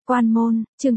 Quan môn, chương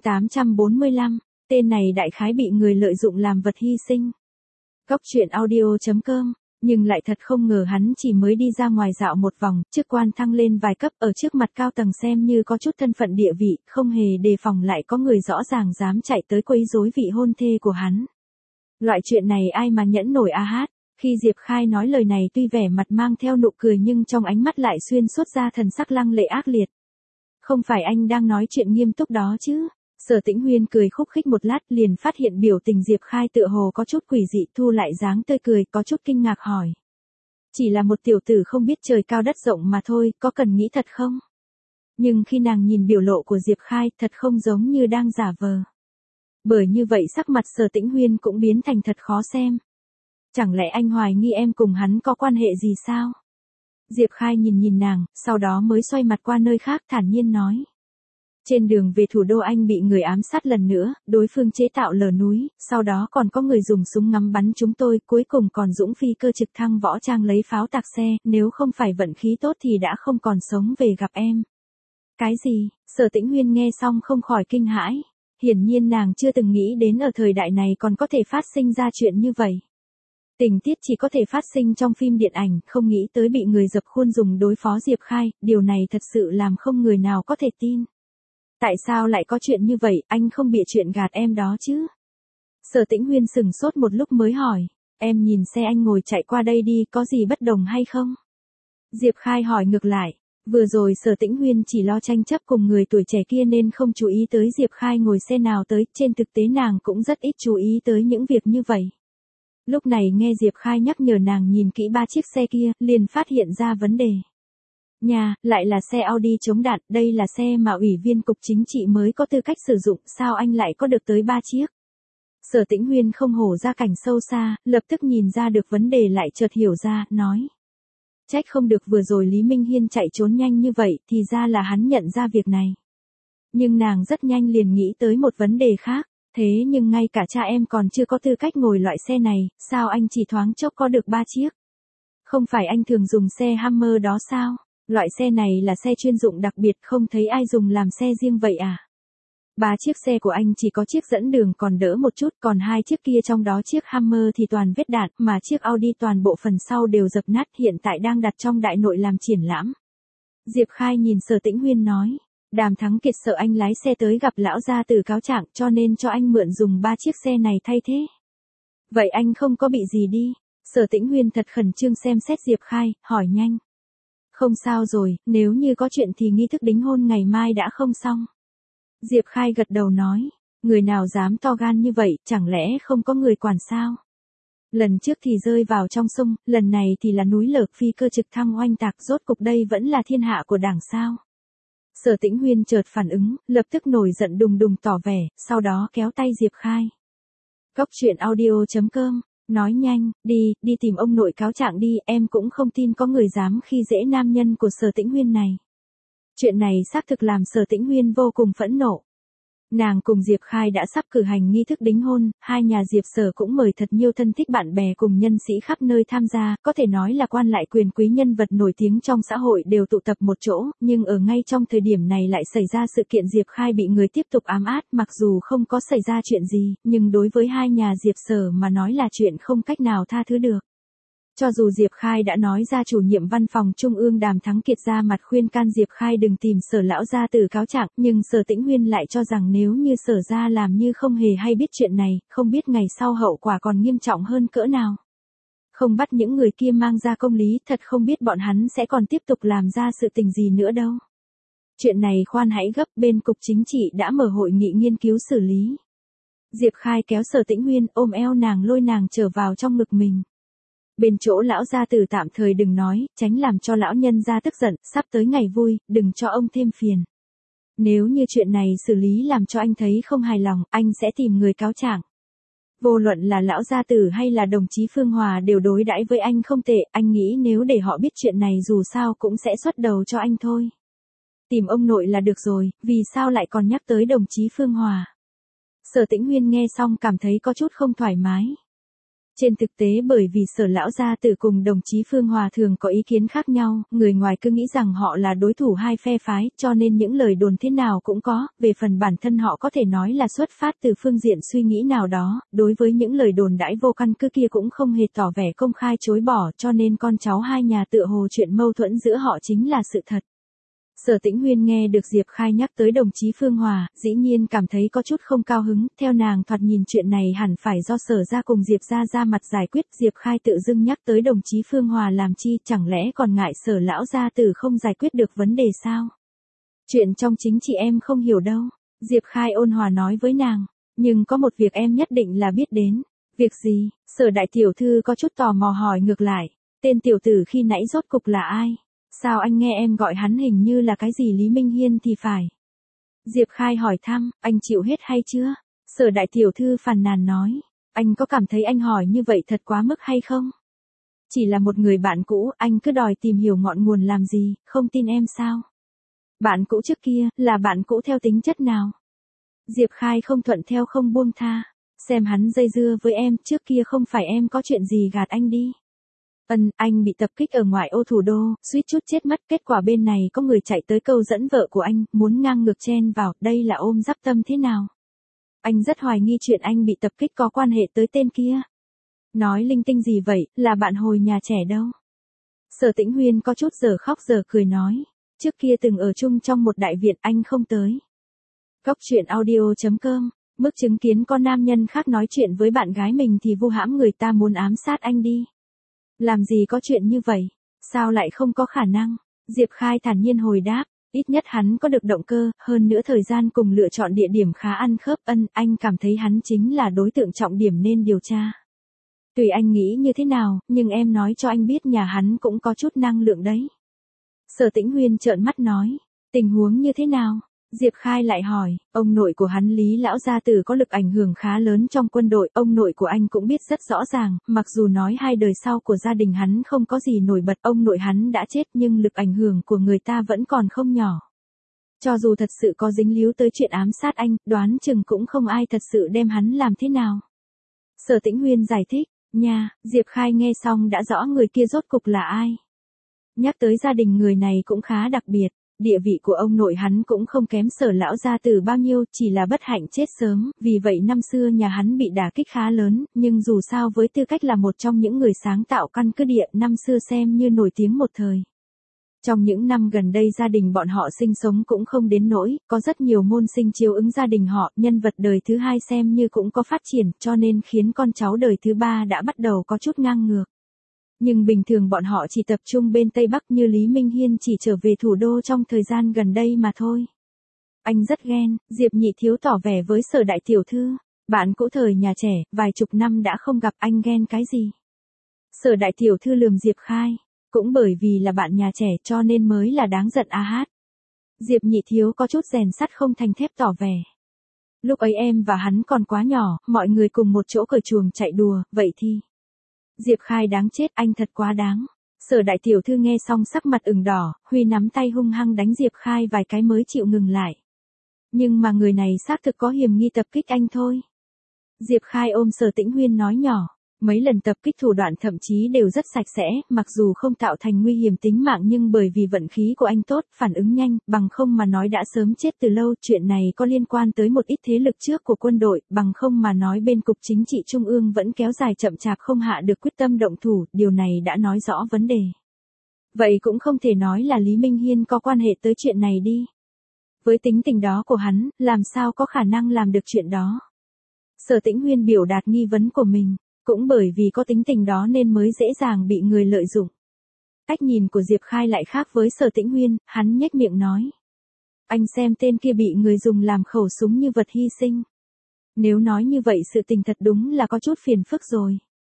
845, tên này đại khái bị người lợi dụng làm vật hy sinh. Góc truyện audio.com, nhưng lại thật không ngờ hắn chỉ mới đi ra ngoài dạo một vòng, chức quan thăng lên vài cấp ở trước mặt cao tầng xem như có chút thân phận địa vị, không hề đề phòng lại có người rõ ràng dám chạy tới quấy rối vị hôn thê của hắn. Loại chuyện này ai mà nhẫn nổi a hát. Khi Diệp Khai nói lời này tuy vẻ mặt mang theo nụ cười nhưng trong ánh mắt lại xuyên suốt ra thần sắc lăng lệ ác liệt. Không phải anh đang nói chuyện nghiêm túc đó chứ? Sở Tĩnh Huyên cười khúc khích một lát liền phát hiện biểu tình Diệp Khai tựa hồ có chút quỷ dị, thu lại dáng tươi cười, có chút kinh ngạc hỏi. Chỉ là một tiểu tử không biết trời cao đất rộng mà thôi, có cần nghĩ thật không? Nhưng khi nàng nhìn biểu lộ của Diệp Khai thật không giống như đang giả vờ. Bởi như vậy sắc mặt Sở Tĩnh Huyên cũng biến thành thật khó xem. Chẳng lẽ anh hoài nghi em cùng hắn có quan hệ gì sao? Diệp Khai nhìn nàng, sau đó mới xoay mặt qua nơi khác thản nhiên nói. Trên đường về thủ đô anh bị người ám sát lần nữa, đối phương chế tạo lở núi, sau đó còn có người dùng súng ngắm bắn chúng tôi, cuối cùng còn dũng phi cơ trực thăng võ trang lấy pháo tạc xe, nếu không phải vận khí tốt thì đã không còn sống về gặp em. Cái gì? Sở Tĩnh Huyên nghe xong không khỏi kinh hãi. Hiển nhiên nàng chưa từng nghĩ đến ở thời đại này còn có thể phát sinh ra chuyện như vậy. Tình tiết chỉ có thể phát sinh trong phim điện ảnh, không nghĩ tới bị người dập khuôn dùng đối phó Diệp Khai, điều này thật sự làm không người nào có thể tin. Tại sao lại có chuyện như vậy, anh không bịa chuyện gạt em đó chứ? Sở Tĩnh Huyên sừng sốt một lúc mới hỏi, em nhìn xe anh ngồi chạy qua đây đi, có gì bất đồng hay không? Diệp Khai hỏi ngược lại, vừa rồi Sở Tĩnh Huyên chỉ lo tranh chấp cùng người tuổi trẻ kia nên không chú ý tới Diệp Khai ngồi xe nào tới, trên thực tế nàng cũng rất ít chú ý tới những việc như vậy. Lúc này nghe Diệp Khai nhắc nhở nàng nhìn kỹ ba chiếc xe kia, liền phát hiện ra vấn đề. Nhà, lại là xe Audi chống đạn, đây là xe mà ủy viên cục chính trị mới có tư cách sử dụng, sao anh lại có được tới 3 chiếc? Sở Tĩnh Huyên không hổ ra cảnh sâu xa, lập tức nhìn ra được vấn đề lại chợt hiểu ra, nói. Trách không được vừa rồi Lý Minh Hiên chạy trốn nhanh như vậy, thì ra là hắn nhận ra việc này. Nhưng nàng rất nhanh liền nghĩ tới một vấn đề khác. Thế nhưng ngay cả cha em còn chưa có tư cách ngồi loại xe này, sao anh chỉ thoáng chốc có được 3 chiếc? Không phải anh thường dùng xe Hummer đó sao? Loại xe này là xe chuyên dụng đặc biệt, không thấy ai dùng làm xe riêng vậy à? 3 chiếc xe của anh chỉ có chiếc dẫn đường còn đỡ một chút, còn 2 chiếc kia trong đó chiếc Hummer thì toàn vết đạn, mà chiếc Audi toàn bộ phần sau đều dập nát, hiện tại đang đặt trong đại nội làm triển lãm. Diệp Khai nhìn Sở Tĩnh Huyên nói. Đàm Thắng Kiệt sợ anh lái xe tới gặp lão gia tử cáo trạng cho nên cho anh mượn dùng 3 chiếc xe này thay thế. Vậy anh không có bị gì đi? Sở Tĩnh Huyên thật khẩn trương xem xét Diệp Khai, hỏi nhanh. Không sao rồi, nếu như có chuyện thì nghi thức đính hôn ngày mai đã không xong. Diệp Khai gật đầu nói, người nào dám to gan như vậy, chẳng lẽ không có người quản sao? Lần trước thì rơi vào trong sông, lần này thì là núi lở, phi cơ trực thăng oanh tạc, rốt cục đây vẫn là thiên hạ của Đảng sao? Sở Tĩnh Huyên chợt phản ứng, lập tức nổi giận đùng đùng tỏ vẻ, sau đó kéo tay Diệp Khai. Góc truyện audio.com, nói nhanh, đi tìm ông nội cáo trạng đi, em cũng không tin có người dám khi dễ nam nhân của Sở Tĩnh Huyên này. Chuyện này xác thực làm Sở Tĩnh Huyên vô cùng phẫn nộ. Nàng cùng Diệp Khai đã sắp cử hành nghi thức đính hôn, hai nhà Diệp Sở cũng mời thật nhiều thân thích bạn bè cùng nhân sĩ khắp nơi tham gia, có thể nói là quan lại quyền quý nhân vật nổi tiếng trong xã hội đều tụ tập một chỗ, nhưng ở ngay trong thời điểm này lại xảy ra sự kiện Diệp Khai bị người tiếp tục ám át, mặc dù không có xảy ra chuyện gì, nhưng đối với hai nhà Diệp Sở mà nói là chuyện không cách nào tha thứ được. Cho dù Diệp Khai đã nói ra chủ nhiệm văn phòng Trung ương Đàm Thắng Kiệt ra mặt khuyên can Diệp Khai đừng tìm Sở lão gia tử cáo trạng, nhưng Sở Tĩnh Huyên lại cho rằng nếu như Sở gia làm như không hề hay biết chuyện này, không biết ngày sau hậu quả còn nghiêm trọng hơn cỡ nào. Không bắt những người kia mang ra công lý, thật không biết bọn hắn sẽ còn tiếp tục làm ra sự tình gì nữa đâu. Chuyện này khoan hãy gấp, bên cục chính trị đã mở hội nghị nghiên cứu xử lý. Diệp Khai kéo Sở Tĩnh Huyên ôm eo nàng lôi nàng trở vào trong ngực mình. Bên chỗ lão gia tử tạm thời đừng nói, tránh làm cho lão nhân gia tức giận, sắp tới ngày vui, đừng cho ông thêm phiền. Nếu như chuyện này xử lý làm cho anh thấy không hài lòng, anh sẽ tìm người cáo trạng. Vô luận là lão gia tử hay là đồng chí Phương Hòa đều đối đãi với anh không tệ, anh nghĩ nếu để họ biết chuyện này dù sao cũng sẽ xuất đầu cho anh thôi. Tìm ông nội là được rồi, vì sao lại còn nhắc tới đồng chí Phương Hòa? Sở Tĩnh Huyên nghe xong cảm thấy có chút không thoải mái. Trên thực tế bởi vì Sở lão gia tử cùng đồng chí Phương Hòa thường có ý kiến khác nhau, người ngoài cứ nghĩ rằng họ là đối thủ hai phe phái, cho nên những lời đồn thế nào cũng có, về phần bản thân họ có thể nói là xuất phát từ phương diện suy nghĩ nào đó, đối với những lời đồn đãi vô căn cứ kia cũng không hề tỏ vẻ công khai chối bỏ, cho nên con cháu hai nhà tựa hồ chuyện mâu thuẫn giữa họ chính là sự thật. Sở Tĩnh Huyên nghe được Diệp Khai nhắc tới đồng chí Phương Hòa, dĩ nhiên cảm thấy có chút không cao hứng, theo nàng thoạt nhìn chuyện này hẳn phải do Sở gia cùng Diệp gia ra mặt giải quyết, Diệp Khai tự dưng nhắc tới đồng chí Phương Hòa làm chi, chẳng lẽ còn ngại Sở lão gia tử không giải quyết được vấn đề sao? Chuyện trong chính chị em không hiểu đâu, Diệp Khai ôn hòa nói với nàng, nhưng có một việc em nhất định là biết đến. Việc gì? Sở đại tiểu thư có chút tò mò hỏi ngược lại, tên tiểu tử khi nãy rốt cục là ai? Sao anh nghe em gọi hắn hình như là cái gì Lý Minh Hiên thì phải. Diệp Khai hỏi thăm, anh chịu hết hay chưa? Sở đại tiểu thư phàn nàn nói, anh có cảm thấy anh hỏi như vậy thật quá mức hay không? Chỉ là một người bạn cũ, anh cứ đòi tìm hiểu ngọn nguồn làm gì, không tin em sao? Bạn cũ trước kia, là bạn cũ theo tính chất nào? Diệp Khai không thuận theo không buông tha, xem hắn dây dưa với em, trước kia không phải em có chuyện gì gạt anh đi. Anh bị tập kích ở ngoại ô thủ đô, suýt chút chết mất, kết quả bên này có người chạy tới câu dẫn vợ của anh, muốn ngang ngược chen vào, đây là ôm dắp tâm thế nào? Anh rất hoài nghi chuyện anh bị tập kích có quan hệ tới tên kia. Nói linh tinh gì vậy, là bạn hồi nhà trẻ đâu. Sở Tĩnh Huyên có chút giờ khóc giờ cười nói, trước kia từng ở chung trong một đại viện anh không tới. Góc truyện audio.com, mức chứng kiến con nam nhân khác nói chuyện với bạn gái mình thì vu hãm người ta muốn ám sát anh đi. Làm gì có chuyện như vậy, sao lại không có khả năng? Diệp Khai thản nhiên hồi đáp, ít nhất hắn có được động cơ, hơn nữa thời gian cùng lựa chọn địa điểm khá ăn khớp. Anh cảm thấy hắn chính là đối tượng trọng điểm nên điều tra. Tùy anh nghĩ như thế nào, nhưng em nói cho anh biết nhà hắn cũng có chút năng lượng đấy. Sở Tĩnh Huyên trợn mắt nói, tình huống như thế nào? Diệp Khai lại hỏi, ông nội của hắn Lý lão gia tử có lực ảnh hưởng khá lớn trong quân đội, ông nội của anh cũng biết rất rõ ràng, mặc dù nói hai đời sau của gia đình hắn không có gì nổi bật, ông nội hắn đã chết nhưng lực ảnh hưởng của người ta vẫn còn không nhỏ. Cho dù thật sự có dính líu tới chuyện ám sát anh, đoán chừng cũng không ai thật sự đem hắn làm thế nào. Sở Tĩnh Huyên giải thích, nha, Diệp Khai nghe xong đã rõ người kia rốt cục là ai. Nhắc tới gia đình người này cũng khá đặc biệt. Địa vị của ông nội hắn cũng không kém Sở lão gia tử bao nhiêu, chỉ là bất hạnh chết sớm, vì vậy năm xưa nhà hắn bị đả kích khá lớn, nhưng dù sao với tư cách là một trong những người sáng tạo căn cứ địa, năm xưa xem như nổi tiếng một thời. Trong những năm gần đây gia đình bọn họ sinh sống cũng không đến nỗi, có rất nhiều môn sinh chiếu ứng gia đình họ, nhân vật đời thứ hai xem như cũng có phát triển, cho nên khiến con cháu đời thứ ba đã bắt đầu có chút ngang ngược. Nhưng bình thường bọn họ chỉ tập trung bên Tây Bắc, như Lý Minh Hiên chỉ trở về thủ đô trong thời gian gần đây mà thôi. Anh rất ghen, Diệp Nhị Thiếu tỏ vẻ với Sở đại tiểu thư, bạn cũ thời nhà trẻ, vài chục năm đã không gặp, anh ghen cái gì? Sở đại tiểu thư lườm Diệp Khai, cũng bởi vì là bạn nhà trẻ cho nên mới là đáng giận a hát. Diệp Nhị Thiếu có chút rèn sắt không thành thép tỏ vẻ. Lúc ấy em và hắn còn quá nhỏ, mọi người cùng một chỗ cởi chuồng chạy đùa, vậy thì... Diệp Khai đáng chết, anh thật quá đáng. Sở đại tiểu thư nghe xong sắc mặt ửng đỏ, Huy nắm tay hung hăng đánh Diệp Khai vài cái mới chịu ngừng lại. Nhưng mà người này xác thực có hiểm nghi tập kích anh thôi. Diệp Khai ôm Sở Tĩnh Huyên nói nhỏ, mấy lần tập kích thủ đoạn thậm chí đều rất sạch sẽ, mặc dù không tạo thành nguy hiểm tính mạng nhưng bởi vì vận khí của anh tốt, phản ứng nhanh, bằng không mà nói đã sớm chết từ lâu. Chuyện này có liên quan tới một ít thế lực trước của quân đội, bằng không mà nói bên Cục Chính trị Trung ương vẫn kéo dài chậm chạp không hạ được quyết tâm động thủ, điều này đã nói rõ vấn đề. Vậy cũng không thể nói là Lý Minh Hiên có quan hệ tới chuyện này đi. Với tính tình đó của hắn, làm sao có khả năng làm được chuyện đó? Sở Tĩnh Huyên biểu đạt nghi vấn của mình. Cũng bởi vì có tính tình đó nên mới dễ dàng bị người lợi dụng. Cách nhìn của Diệp Khai lại khác với Sở Tĩnh Huyên, hắn nhếch miệng nói. Anh xem tên kia bị người dùng làm khẩu súng như vật hy sinh. Nếu nói như vậy sự tình thật đúng là có chút phiền phức rồi.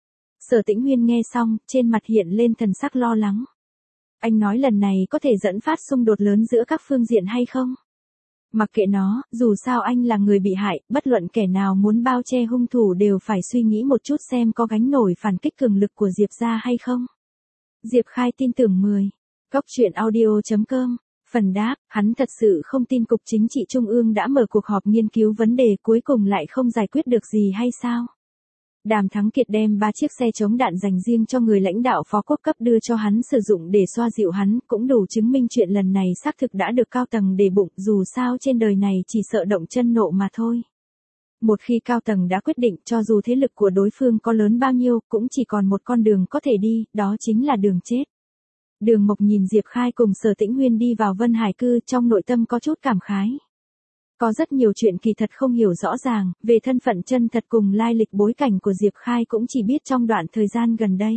Sở Tĩnh Huyên nghe xong, trên mặt hiện lên thần sắc lo lắng. Anh nói lần này có thể dẫn phát xung đột lớn giữa các phương diện hay không? Mặc kệ nó, dù sao anh là người bị hại, bất luận kẻ nào muốn bao che hung thủ đều phải suy nghĩ một chút xem có gánh nổi phản kích cường lực của Diệp gia hay không. Diệp Khai tin tưởng 10. Góc truyện audio.com. Phần đáp, hắn thật sự không tin Cục Chính trị Trung ương đã mở cuộc họp nghiên cứu vấn đề cuối cùng lại không giải quyết được gì hay sao? Đàm Thắng Kiệt đem 3 chiếc xe chống đạn dành riêng cho người lãnh đạo phó quốc cấp đưa cho hắn sử dụng để xoa dịu hắn, cũng đủ chứng minh chuyện lần này xác thực đã được cao tầng để bụng, dù sao trên đời này chỉ sợ động chân nộ mà thôi. Một khi cao tầng đã quyết định, cho dù thế lực của đối phương có lớn bao nhiêu, cũng chỉ còn một con đường có thể đi, đó chính là đường chết. Đường Mộc nhìn Diệp Khai cùng Sở Tĩnh Huyên đi vào Vân Hải Cư, trong nội tâm có chút cảm khái. Có rất nhiều chuyện kỳ thật không hiểu rõ ràng, về thân phận chân thật cùng lai lịch bối cảnh của Diệp Khai cũng chỉ biết trong đoạn thời gian gần đây.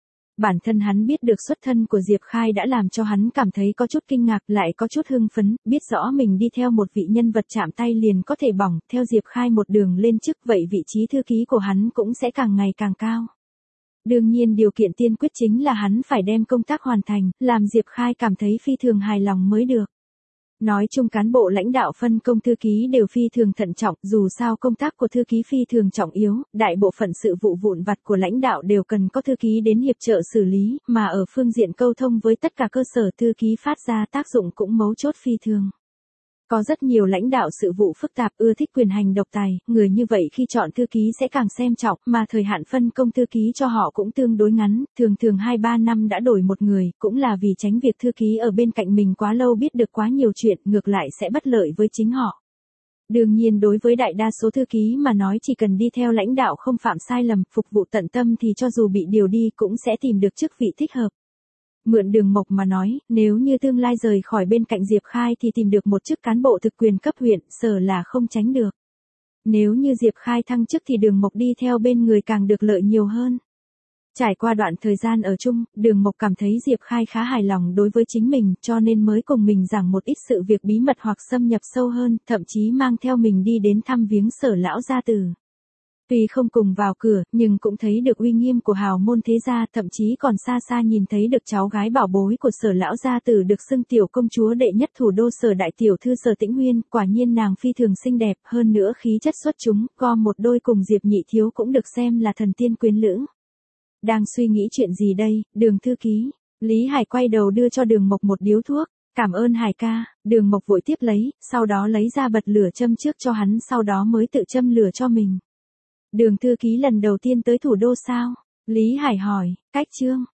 Bản thân hắn biết được xuất thân của Diệp Khai đã làm cho hắn cảm thấy có chút kinh ngạc, lại có chút hưng phấn, biết rõ mình đi theo một vị nhân vật chạm tay liền có thể bỏng, theo Diệp Khai một đường lên chức, vậy vị trí thư ký của hắn cũng sẽ càng ngày càng cao. Đương nhiên điều kiện tiên quyết chính là hắn phải đem công tác hoàn thành, làm Diệp Khai cảm thấy phi thường hài lòng mới được. Nói chung cán bộ lãnh đạo phân công thư ký đều phi thường thận trọng, dù sao công tác của thư ký phi thường trọng yếu, đại bộ phận sự vụ vụn vặt của lãnh đạo đều cần có thư ký đến hiệp trợ xử lý, mà ở phương diện câu thông với tất cả cơ sở thư ký phát ra tác dụng cũng mấu chốt phi thường. Có rất nhiều lãnh đạo sự vụ phức tạp ưa thích quyền hành độc tài, người như vậy khi chọn thư ký sẽ càng xem trọng, mà thời hạn phân công thư ký cho họ cũng tương đối ngắn, thường 2-3 năm đã đổi một người, cũng là vì tránh việc thư ký ở bên cạnh mình quá lâu biết được quá nhiều chuyện, ngược lại sẽ bất lợi với chính họ. Đương nhiên đối với đại đa số thư ký mà nói chỉ cần đi theo lãnh đạo không phạm sai lầm, phục vụ tận tâm thì cho dù bị điều đi cũng sẽ tìm được chức vị thích hợp. Mượn Đường Mộc mà nói, nếu như tương lai rời khỏi bên cạnh Diệp Khai thì tìm được một chức cán bộ thực quyền cấp huyện, sợ là không tránh được. Nếu như Diệp Khai thăng chức thì Đường Mộc đi theo bên người càng được lợi nhiều hơn. Trải qua đoạn thời gian ở chung, Đường Mộc cảm thấy Diệp Khai khá hài lòng đối với chính mình, cho nên mới cùng mình giảng một ít sự việc bí mật hoặc xâm nhập sâu hơn, thậm chí mang theo mình đi đến thăm viếng Sở lão gia tử. Tuy không cùng vào cửa, nhưng cũng thấy được uy nghiêm của hào môn thế gia, thậm chí còn xa xa nhìn thấy được cháu gái bảo bối của Sở lão gia tử được xưng tiểu công chúa đệ nhất thủ đô Sở đại tiểu thư Sở Tĩnh Huyên, quả nhiên nàng phi thường xinh đẹp, hơn nữa khí chất xuất chúng, gom một đôi cùng Diệp Nhị thiếu cũng được xem là thần tiên quyến lữ. Đang suy nghĩ chuyện gì đây, Đường thư ký? Lý Hải quay đầu đưa cho Đường Mộc một điếu thuốc. Cảm ơn Hải ca, Đường Mộc vội tiếp lấy, sau đó lấy ra bật lửa châm trước cho hắn, sau đó mới tự châm lửa cho mình. Đường thư ký lần đầu tiên tới thủ đô sao? Lý Hải hỏi, cách chương.